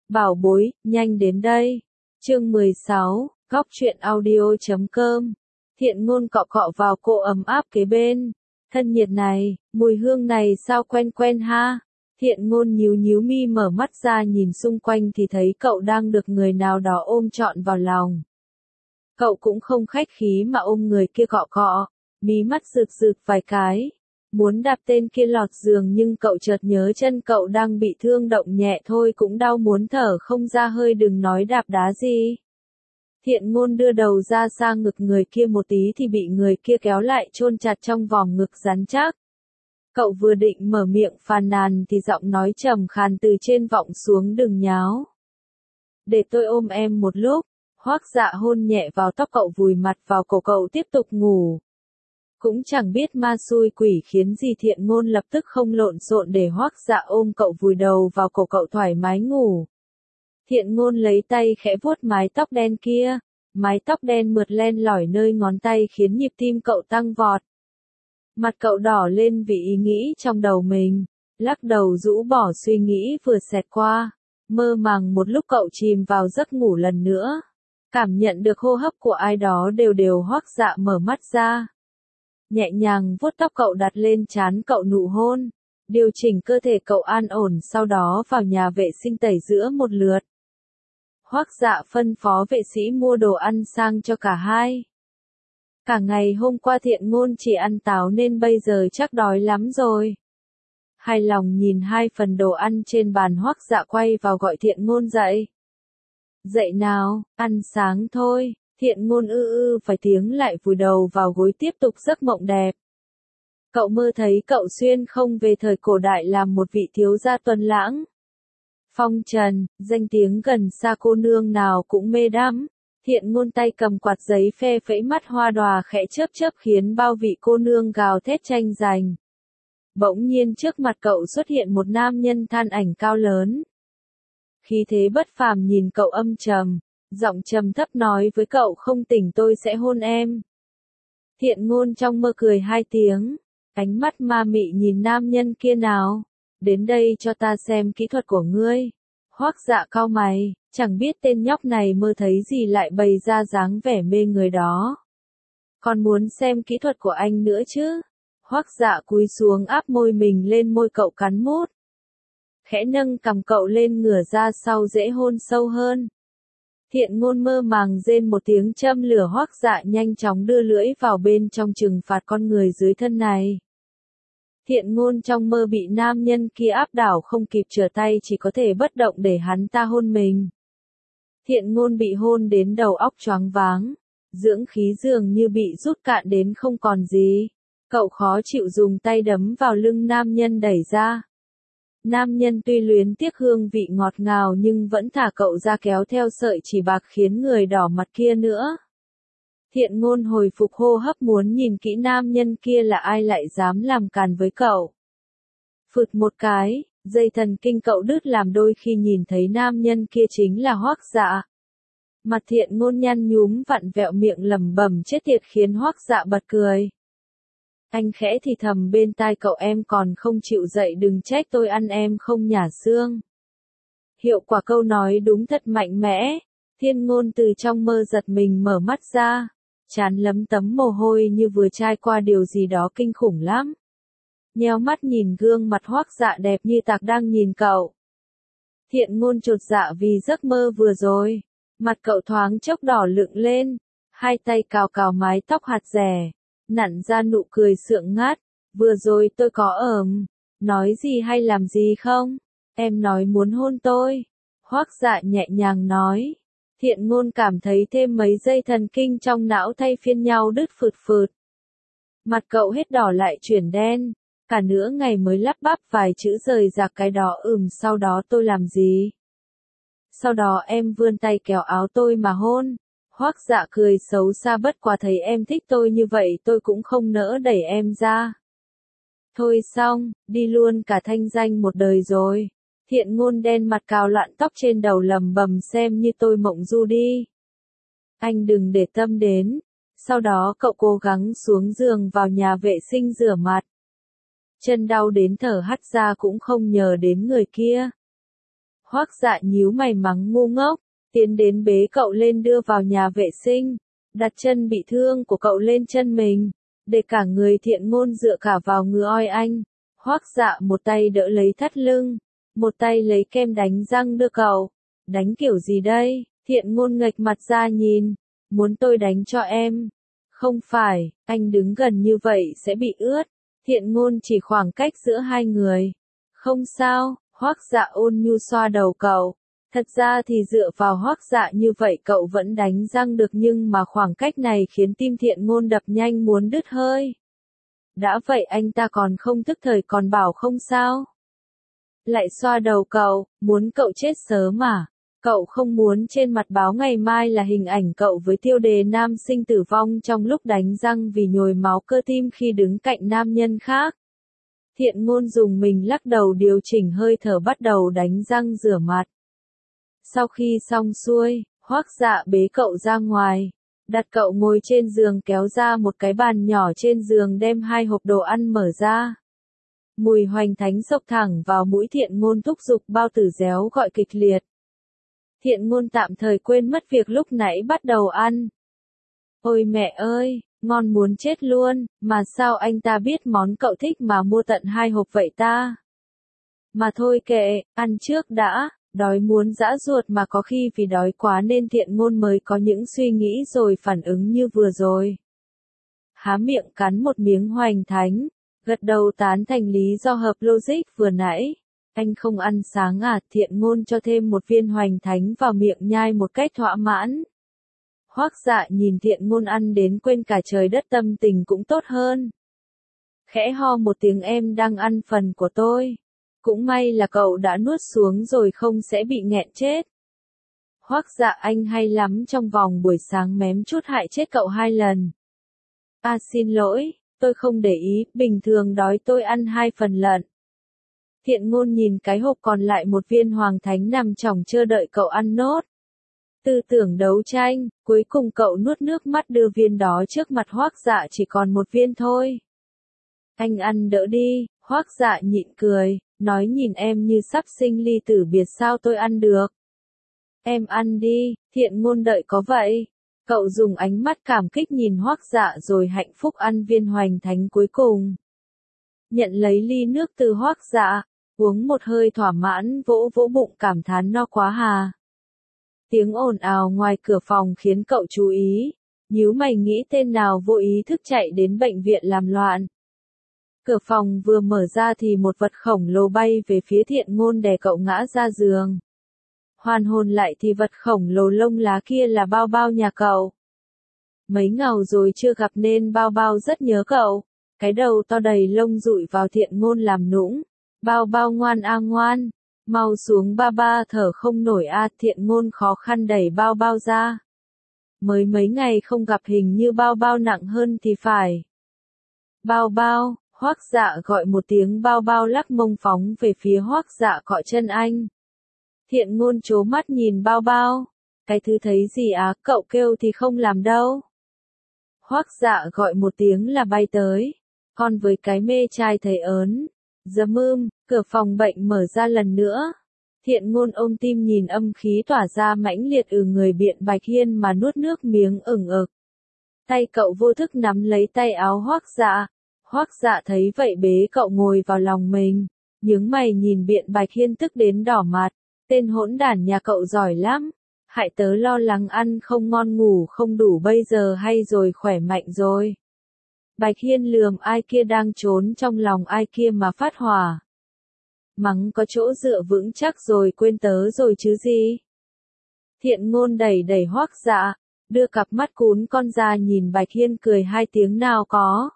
Bảo bối, nhanh đến đây. Chương 16, góc truyện audio.com. Thiện Ngôn cọ cọ vào cô ấm áp kế bên. Thân nhiệt này, mùi hương này sao quen quen ha. Thiện Ngôn nhíu nhíu mi mở mắt ra nhìn xung quanh thì thấy cậu đang được người nào đó ôm trọn vào lòng. Cậu cũng không khách khí mà ôm người kia cọ cọ, mí mắt rực rực vài cái. Muốn đạp tên kia lọt giường nhưng cậu chợt nhớ chân cậu đang bị thương động nhẹ thôi cũng đau muốn thở không ra hơi đừng nói đạp đá gì. Thiện Ngôn đưa đầu ra sang ngực người kia một tí thì bị người kia kéo lại chôn chặt trong vòng ngực rắn chắc. Cậu vừa định mở miệng phàn nàn thì giọng nói trầm khàn từ trên vọng xuống đừng nháo. Để tôi ôm em một lúc. Hoắc Dạ hôn nhẹ vào tóc cậu vùi mặt vào cổ cậu tiếp tục ngủ. Cũng chẳng biết ma xui quỷ khiến gì Thiện Ngôn lập tức không lộn xộn để Hoắc Dạ ôm cậu vùi đầu vào cổ cậu thoải mái ngủ. Thiện Ngôn lấy tay khẽ vuốt mái tóc đen kia, mái tóc đen mượt len lỏi nơi ngón tay khiến nhịp tim cậu tăng vọt. Mặt cậu đỏ lên vì ý nghĩ trong đầu mình, lắc đầu rũ bỏ suy nghĩ vừa xẹt qua, mơ màng một lúc cậu chìm vào giấc ngủ lần nữa. Cảm nhận được hô hấp của ai đó đều đều Hoắc Dạ mở mắt ra. Nhẹ nhàng vuốt tóc cậu đặt lên trán cậu nụ hôn, điều chỉnh cơ thể cậu an ổn sau đó vào nhà vệ sinh tẩy rửa một lượt. Hoắc Dạ phân phó vệ sĩ mua đồ ăn sang cho cả hai. Cả ngày hôm qua Thiện Ngôn chỉ ăn táo nên bây giờ chắc đói lắm rồi. Hài lòng nhìn hai phần đồ ăn trên bàn Hoắc Dạ quay vào gọi Thiện Ngôn dậy. Dậy nào, ăn sáng thôi. Thiện Ngôn vài tiếng lại vùi đầu vào gối tiếp tục giấc mộng đẹp. Cậu mơ thấy cậu xuyên không về thời cổ đại làm một vị thiếu gia tuấn lãng. Phong trần, danh tiếng gần xa cô nương nào cũng mê đắm. Thiện Ngôn tay cầm quạt giấy phe phẩy mắt hoa đòa khẽ chớp chớp khiến bao vị cô nương gào thét tranh giành. Bỗng nhiên trước mặt cậu xuất hiện một nam nhân than ảnh cao lớn. Khí thế bất phàm nhìn cậu âm trầm, giọng trầm thấp nói với cậu không tỉnh tôi sẽ hôn em. Thiện Ngôn trong mơ cười hai tiếng, ánh mắt ma mị nhìn nam nhân kia nào, đến đây cho ta xem kỹ thuật của ngươi. Hoắc Dạ cau mày, chẳng biết tên nhóc này mơ thấy gì lại bày ra dáng vẻ mê người đó. Còn muốn xem kỹ thuật của anh nữa chứ? Hoắc Dạ cúi xuống áp môi mình lên môi cậu cắn mút. Khẽ nâng cằm cậu lên ngửa ra sau dễ hôn sâu hơn. Thiện Ngôn mơ màng rên một tiếng châm lửa Hoắc Dạ nhanh chóng đưa lưỡi vào bên trong trừng phạt con người dưới thân này. Thiện Ngôn trong mơ bị nam nhân kia áp đảo không kịp trở tay chỉ có thể bất động để hắn ta hôn mình. Thiện Ngôn bị hôn đến đầu óc choáng váng, dưỡng khí dường như bị rút cạn đến không còn gì. Cậu khó chịu dùng tay đấm vào lưng nam nhân đẩy ra. Nam nhân tuy luyến tiếc hương vị ngọt ngào nhưng vẫn thả cậu ra kéo theo sợi chỉ bạc khiến người đỏ mặt kia nữa. Thiện Ngôn hồi phục hô hấp muốn nhìn kỹ nam nhân kia là ai lại dám làm càn với cậu. Phụt một cái, dây thần kinh cậu đứt làm đôi khi nhìn thấy nam nhân kia chính là Hoắc Dạ. Mặt Thiện Ngôn nhăn nhúm vặn vẹo miệng lẩm bẩm chết tiệt khiến Hoắc Dạ bật cười. Anh khẽ thì thầm bên tai cậu em còn không chịu dậy đừng trách tôi ăn em không nhả xương. Hiệu quả câu nói đúng thật mạnh mẽ. Thiện Ngôn từ trong mơ giật mình mở mắt ra. Trán lấm tấm mồ hôi như vừa trải qua điều gì đó kinh khủng lắm. Nheo mắt nhìn gương mặt Hoắc Dạ đẹp như tạc đang nhìn cậu. Thiện Ngôn chột dạ vì giấc mơ vừa rồi. Mặt cậu thoáng chốc đỏ lựng lên. Hai tay cào cào mái tóc hạt rẻ. Nặn ra nụ cười sượng ngát, vừa rồi tôi có nói gì hay làm gì không? Em nói muốn hôn tôi. Hoắc Dạ nhẹ nhàng nói. Thiện Ngôn cảm thấy thêm mấy dây thần kinh trong não thay phiên nhau đứt phượt phượt. Mặt cậu hết đỏ lại chuyển đen, cả nửa ngày mới lắp bắp vài chữ rời rạc cái đó sau đó tôi làm gì? Sau đó em vươn tay kéo áo tôi mà hôn. Hoắc Dạ cười xấu xa bất quá thấy em thích tôi như vậy tôi cũng không nỡ đẩy em ra. Thôi xong, đi luôn cả thanh danh một đời rồi. Thiện Ngôn đen mặt cào loạn tóc trên đầu lầm bầm xem như tôi mộng du đi. Anh đừng để tâm đến. Sau đó cậu cố gắng xuống giường vào nhà vệ sinh rửa mặt. Chân đau đến thở hắt ra cũng không nhờ đến người kia. Hoắc Dạ nhíu mày mắng ngu ngốc, tiến đến bế cậu lên đưa vào nhà vệ sinh, đặt chân bị thương của cậu lên chân mình, để cả người Thiện Ngôn dựa cả vào ngực oi anh. Hoắc Dạ một tay đỡ lấy thắt lưng, một tay lấy kem đánh răng đưa cậu. Đánh kiểu gì đây? Thiện Ngôn nghệch mặt ra nhìn, muốn tôi đánh cho em. Không phải, anh đứng gần như vậy sẽ bị ướt. Thiện Ngôn chỉ khoảng cách giữa hai người. Không sao, Hoắc Dạ ôn nhu xoa đầu cậu. Thật ra thì dựa vào Hoắc Dạ như vậy cậu vẫn đánh răng được, nhưng mà khoảng cách này khiến tim Thiện Ngôn đập nhanh muốn đứt hơi. Đã vậy anh ta còn không tức thời còn bảo không sao. Lại xoa đầu cậu, muốn cậu chết sớm à? Cậu không muốn trên mặt báo ngày mai là hình ảnh cậu với tiêu đề nam sinh tử vong trong lúc đánh răng vì nhồi máu cơ tim khi đứng cạnh nam nhân khác. Thiện Ngôn dùng mình lắc đầu điều chỉnh hơi thở bắt đầu đánh răng rửa mặt. Sau khi xong xuôi, Hoắc Dạ bế cậu ra ngoài, đặt cậu ngồi trên giường kéo ra một cái bàn nhỏ trên giường đem 2 hộp đồ ăn mở ra. Mùi hoành thánh xộc thẳng vào mũi Thiện Ngôn thúc giục bao tử réo gọi kịch liệt. Thiện Ngôn tạm thời quên mất việc lúc nãy bắt đầu ăn. Ôi mẹ ơi, ngon muốn chết luôn, mà sao anh ta biết món cậu thích mà mua tận 2 hộp vậy ta? Mà thôi kệ, ăn trước đã, đói muốn giã ruột mà có khi vì đói quá nên Thiện Ngôn mới có những suy nghĩ rồi phản ứng như vừa rồi. Há miệng cắn một miếng hoành thánh, gật đầu tán thành lý do hợp logic vừa nãy. Anh không ăn sáng à? Thiện Ngôn cho thêm một viên hoành thánh vào miệng nhai một cách thỏa mãn. Hoắc Dạ nhìn Thiện Ngôn ăn đến quên cả trời đất tâm tình cũng tốt hơn. Khẽ ho một tiếng em đang ăn phần của tôi. Cũng may là cậu đã nuốt xuống rồi không sẽ bị nghẹn chết. Hoắc Dạ anh hay lắm trong vòng buổi sáng mém chút hại chết cậu 2 lần. À xin lỗi, tôi không để ý, bình thường đói tôi ăn 2 phần lận. Thiện Ngôn nhìn cái hộp còn lại một viên hoàng thánh nằm chỏng chờ đợi cậu ăn nốt. Tư tưởng đấu tranh, cuối cùng cậu nuốt nước mắt đưa viên đó trước mặt Hoắc Dạ chỉ còn một viên thôi. Anh ăn đỡ đi, Hoắc Dạ nhịn cười, nói nhìn em như sắp sinh ly tử biệt sao tôi ăn được. Em ăn đi, Thiện Ngôn đợi có vậy. Cậu dùng ánh mắt cảm kích nhìn Hoắc Dạ rồi hạnh phúc ăn viên hoành thánh cuối cùng. Nhận lấy ly nước từ Hoắc Dạ, uống một hơi thỏa mãn vỗ vỗ bụng cảm thán no quá hà. Tiếng ồn ào ngoài cửa phòng khiến cậu chú ý, nhíu mày nghĩ tên nào vô ý thức chạy đến bệnh viện làm loạn. Cửa phòng vừa mở ra thì một vật khổng lồ bay về phía Thiện Ngôn đè cậu ngã ra giường. Hoàn hồn lại thì vật khổng lồ lông lá kia là Bao Bao nhà cậu. Mấy ngày rồi chưa gặp nên Bao Bao rất nhớ cậu. Cái đầu to đầy lông dụi vào Thiện Ngôn làm nũng. Bao Bao ngoan a ngoan. Mau xuống ba ba thở không nổi a. Thiện Ngôn khó khăn đẩy Bao Bao ra. Mới mấy ngày không gặp hình như Bao Bao nặng hơn thì phải. Bao Bao, Hoắc Dạ gọi một tiếng. Bao Bao lắc mông phóng về phía Hoắc Dạ cọ chân anh. Thiện Ngôn trố mắt nhìn Bao Bao. Cái thứ thấy gì á, cậu kêu thì không làm đâu. Hoắc Dạ gọi một tiếng là bay tới. Con với cái mê trai thấy ớn. Cửa phòng bệnh mở ra lần nữa. Thiện Ngôn ôm tim nhìn âm khí tỏa ra mãnh liệt người Biện Bạch Hiên mà nuốt nước miếng ửng ực. Tay cậu vô thức nắm lấy tay áo Hoắc Dạ. Hoắc Dạ thấy vậy bế cậu ngồi vào lòng mình. Nhướng mày nhìn Biện Bạch Hiên tức đến đỏ mặt. Tên hỗn đản nhà cậu giỏi lắm. Hại tớ lo lắng ăn không ngon ngủ không đủ bây giờ hay rồi khỏe mạnh rồi. Bạch Hiên lườm ai kia đang trốn trong lòng ai kia mà phát hỏa. Mắng có chỗ dựa vững chắc rồi quên tớ rồi chứ gì. Thiện Ngôn đẩy đẩy Hoắc Dạ, đưa cặp mắt cún con ra nhìn Bạch Hiên cười 2 tiếng nào có.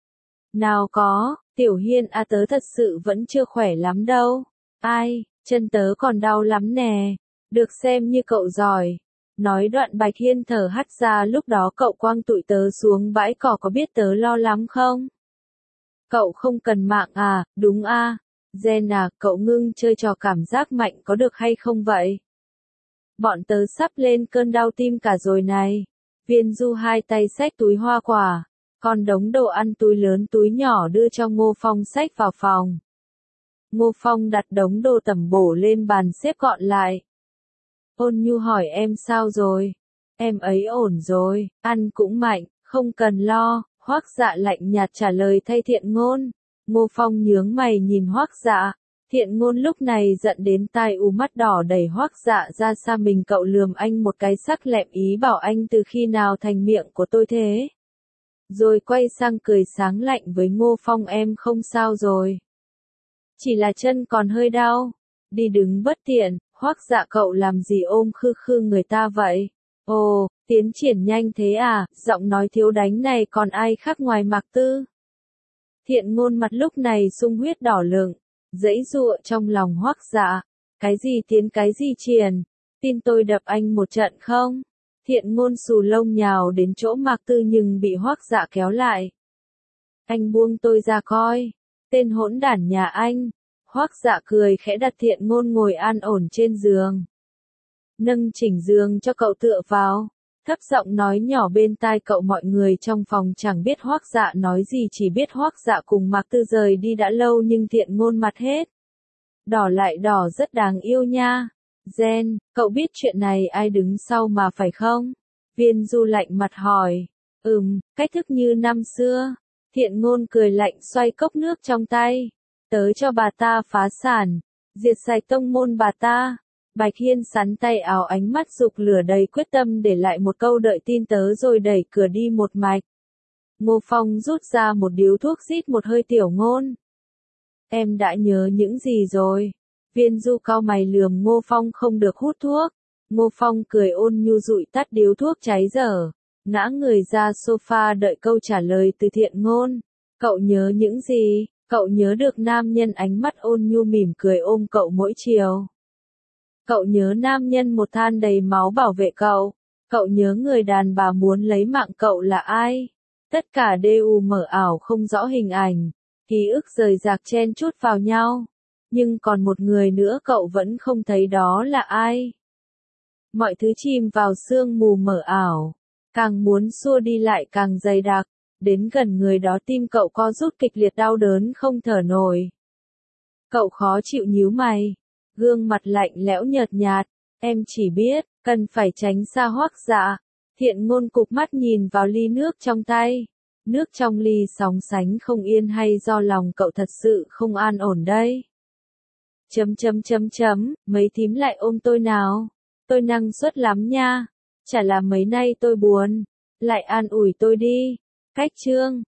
Nào có, Tiểu Hiên à tớ thật sự vẫn chưa khỏe lắm đâu. Ai, chân tớ còn đau lắm nè. Được xem như cậu giỏi. Nói đoạn Bạch Hiên thở hắt ra lúc đó cậu quăng tụi tớ xuống bãi cỏ có biết tớ lo lắm không? Cậu không cần mạng à, đúng à. Zen à, cậu ngưng chơi trò cảm giác mạnh có được hay không vậy? Bọn tớ sắp lên cơn đau tim cả rồi này. Viên Du 2 tay xách túi hoa quả. Còn đống đồ ăn túi lớn túi nhỏ đưa cho Ngô Phong xách vào phòng. Ngô Phong đặt đống đồ tẩm bổ lên bàn xếp gọn lại. Ôn Nhu hỏi em sao rồi? Em ấy ổn rồi, ăn cũng mạnh, không cần lo, Hoắc Dạ lạnh nhạt trả lời thay Thiện Ngôn. Ngô Phong nhướng mày nhìn Hoắc Dạ. Thiện Ngôn lúc này giận đến tai mắt đỏ đẩy Hoắc Dạ ra xa mình, cậu lườm anh một cái sắc lẹm ý bảo anh từ khi nào thành miệng của tôi thế. Rồi quay sang cười sáng lạnh với Ngô Phong, em không sao rồi. Chỉ là chân còn hơi đau, đi đứng bất tiện. Hoắc Dạ cậu làm gì ôm khư khư người ta vậy? Ồ, tiến triển nhanh thế à, giọng nói thiếu đánh này còn ai khác ngoài Mạc Tư. Thiện Ngôn mặt lúc này sung huyết đỏ lựng, giãy giụa trong lòng Hoắc Dạ. Cái gì tiến cái gì triển, tin tôi đập anh một trận không? Thiện Ngôn xù lông nhào đến chỗ Mạc Tư nhưng bị Hoắc Dạ kéo lại. Anh buông tôi ra coi, tên hỗn đản nhà anh. Hoắc Dạ cười khẽ đặt Thiện Ngôn ngồi an ổn trên giường. Nâng chỉnh giường cho cậu tựa vào, thấp giọng nói nhỏ bên tai cậu. Mọi người trong phòng chẳng biết Hoắc Dạ nói gì, chỉ biết Hoắc Dạ cùng Mạc Tư rời đi đã lâu, nhưng Thiện Ngôn mặt hết đỏ lại đỏ, rất đáng yêu nha. Gen, cậu biết chuyện này ai đứng sau mà phải không? Viên Du lạnh mặt hỏi. Cách thức như năm xưa. Thiện Ngôn cười lạnh xoay cốc nước trong tay. Tớ cho bà ta phá sản, diệt sạch tông môn bà ta. Bạch Hiên sắn tay áo, ánh mắt rục lửa đầy quyết tâm, để lại một câu đợi tin tớ rồi đẩy cửa đi một mạch. Ngô Phong rút ra một điếu thuốc, rít một hơi. Tiểu Ngôn, em đã nhớ những gì rồi? Viên Du cau mày lườm Ngô Phong không được hút thuốc. Ngô Phong cười ôn nhu dụi tắt điếu thuốc cháy dở, ngã người ra sofa đợi câu trả lời từ Thiện Ngôn. Cậu nhớ những gì? Cậu nhớ được nam nhân, ánh mắt ôn nhu mỉm cười ôm cậu mỗi chiều. Cậu nhớ nam nhân một than đầy máu bảo vệ cậu. Cậu nhớ người đàn bà muốn lấy mạng cậu là ai. Tất cả đều mờ ảo không rõ hình ảnh. Ký ức rời rạc chen chúc vào nhau. Nhưng còn một người nữa cậu vẫn không thấy, đó là ai. Mọi thứ chìm vào sương mù mờ ảo. Càng muốn xua đi lại càng dày đặc. Đến gần người đó tim cậu co rút kịch liệt, đau đớn không thở nổi. Cậu khó chịu nhíu mày. Gương mặt lạnh lẽo nhợt nhạt. Em chỉ biết, cần phải tránh xa Hoắc Dạ. Thiện Ngôn cụp mắt nhìn vào ly nước trong tay. Nước trong ly sóng sánh không yên, hay do lòng cậu thật sự không an ổn đây? Mấy thím lại ôm tôi nào. Tôi năng suất lắm nha. Chả là mấy nay tôi buồn. Lại an ủi tôi đi. Cách chương